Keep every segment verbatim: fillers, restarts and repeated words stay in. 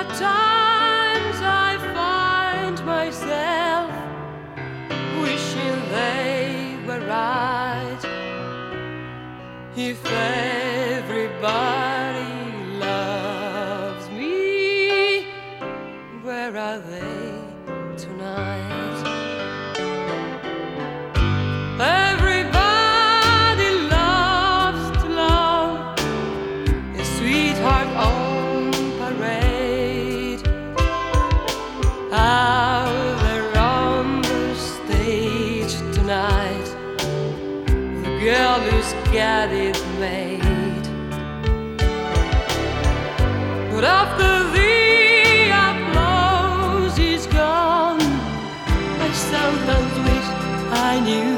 At times I find myself wishing they were right. If everybody loves me, where are they tonight? Everybody loves to love a sweetheart on parade. Out there on the stage tonight, the girl who's got it made. But after the applause is gone, I sometimes wish I knew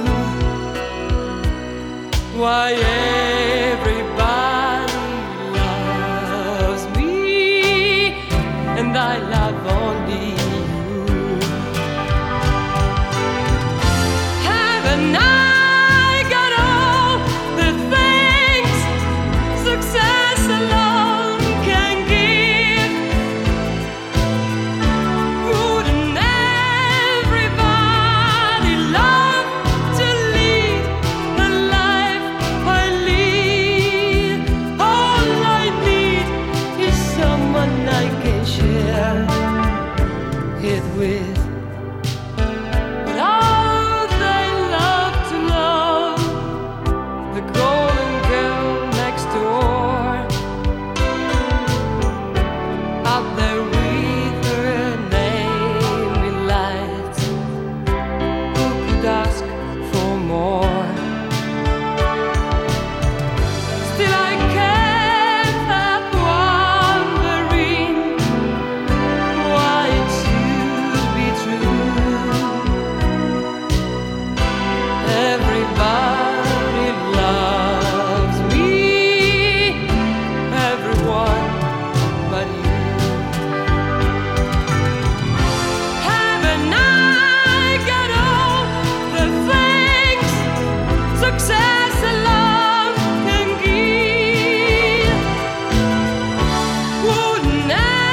why everybody loves me and I love only you. Haven't I got all the things success alone can give? Wouldn't everybody love to lead the life I lead? All I need is someone I can share it with. But all they love to know, the golden girl next door, out there with her name in lights. Who could ask for more? Still I can't help wondering why it should be true. Everybody loves me, everyone but you. Haven't I got all the things success alone can give? Wouldn't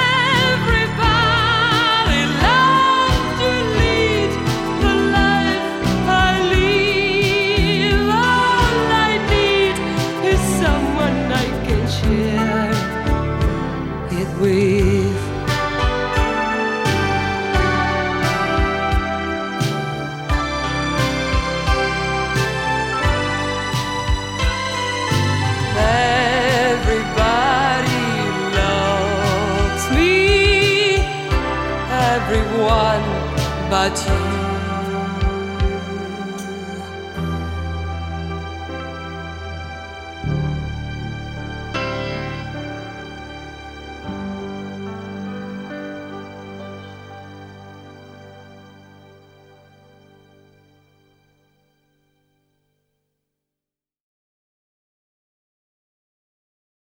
everybody love to lead the life I live? All I need is someone I can share it with. Everybody loves me, everyone but you.